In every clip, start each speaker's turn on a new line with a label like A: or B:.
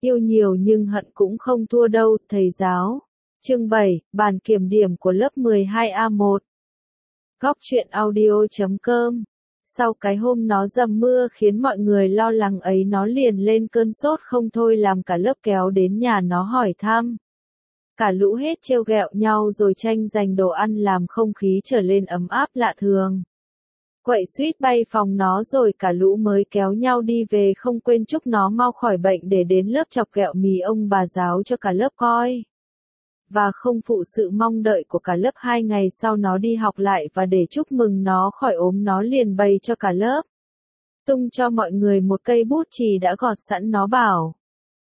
A: Yêu nhiều nhưng hận cũng không thua đâu, thầy giáo. Chương 7, bàn kiểm điểm của lớp 12A1. Góc truyện audio.com. Sau cái hôm nó dầm mưa khiến mọi người lo lắng ấy, nó liền lên cơn sốt không thôi, làm cả lớp kéo đến nhà nó hỏi thăm. Cả lũ hết trêu ghẹo nhau rồi tranh giành đồ ăn, làm không khí trở lên ấm áp lạ thường. Quậy suýt bay phòng nó rồi cả lũ mới kéo nhau đi về, không quên chúc nó mau khỏi bệnh để đến lớp chọc ghẹo mì ông bà giáo cho cả lớp coi. Và không phụ sự mong đợi của cả lớp, 2 ngày sau nó đi học lại, và để chúc mừng nó khỏi ốm, nó liền bày cho cả lớp. Tung cho mọi người một cây bút chì đã gọt sẵn, nó bảo.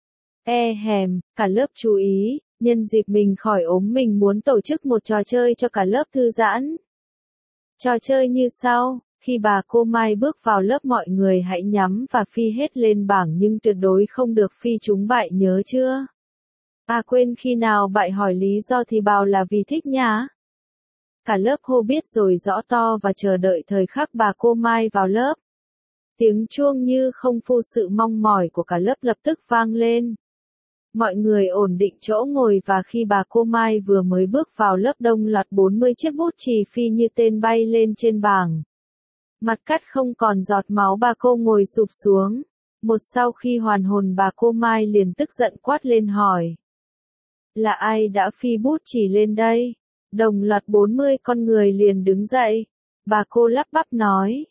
A: Cả lớp chú ý, nhân dịp mình khỏi ốm mình muốn tổ chức một trò chơi cho cả lớp thư giãn. Trò chơi như sau. Khi bà cô Mai bước vào lớp, mọi người hãy nhắm và phi hết lên bảng, nhưng tuyệt đối không được phi trúng bại, nhớ chưa? À quên, khi nào bại hỏi lý do thì bảo là vì thích nhá. Cả lớp hô biết rồi rõ to và chờ đợi thời khắc bà cô Mai vào lớp. Tiếng chuông như không phụ sự mong mỏi của cả lớp lập tức vang lên. Mọi người ổn định chỗ ngồi, và khi bà cô Mai vừa mới bước vào lớp, đông loạt 40 chiếc bút chì phi như tên bay lên trên bảng. Mặt cắt không còn giọt máu, bà cô ngồi sụp xuống. Sau khi hoàn hồn, bà cô Mai liền tức giận quát lên hỏi. Là ai đã phi bút chì lên đây? Đồng loạt 40 con người liền đứng dậy. Bà cô lắp bắp nói.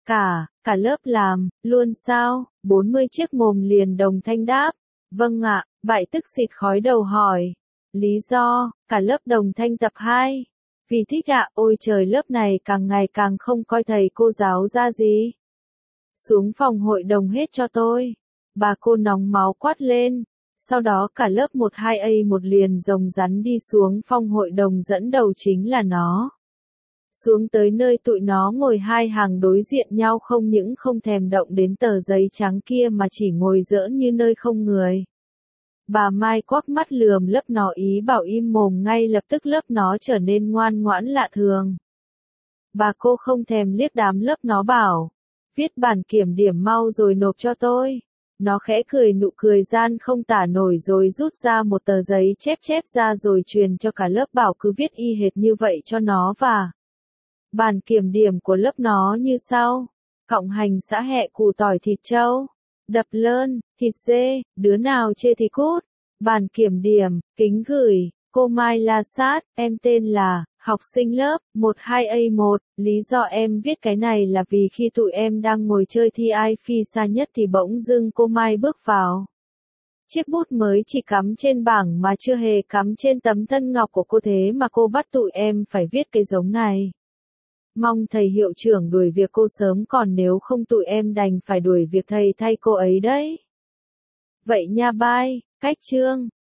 A: Cả lớp làm, luôn sao? 40 chiếc mồm liền đồng thanh đáp. Vâng ạ. Bại tức xịt khói đầu hỏi. Lý do? Cả lớp đồng thanh tập 2. Vì thích ạ. Ôi trời, lớp này càng ngày càng không coi thầy cô giáo ra gì. Xuống phòng hội đồng hết cho tôi. Bà cô nóng máu quát lên. Sau đó cả lớp 12A1 liền rồng rắn đi xuống phòng hội đồng, dẫn đầu chính là nó. Xuống tới nơi tụi nó ngồi hai hàng đối diện nhau, không những không thèm động đến tờ giấy trắng kia mà chỉ ngồi giỡn như nơi không người. Bà Mai quắc mắt lườm lớp nó, ý bảo im mồm, ngay lập tức lớp nó trở nên ngoan ngoãn lạ thường. Bà cô không thèm liếc đám lớp nó bảo. Viết bản kiểm điểm mau rồi nộp cho tôi. Nó khẽ cười, nụ cười gian không tả nổi, rồi rút ra một tờ giấy chép ra rồi truyền cho cả lớp, bảo cứ viết y hệt như vậy cho nó. Và bản kiểm điểm của lớp nó như sau. Cộng hành xã hẹ, củ tỏi, thịt trâu, đập lợn, thịt dê, đứa nào chê thì cút. Bản kiểm điểm, kính gửi, cô Mai La Sát, em tên là, học sinh lớp 12A1, lý do em viết cái này là vì khi tụi em đang ngồi chơi thi ai phi xa nhất thì bỗng dưng cô Mai bước vào. Chiếc bút mới chỉ cắm trên bảng mà chưa hề cắm trên tấm thân ngọc của cô, thế mà cô bắt tụi em phải viết cái giống này. Mong thầy hiệu trưởng đuổi việc cô sớm, còn nếu không tụi em đành phải đuổi việc thầy thay cô ấy đấy. Vậy nha, bye. Cách chương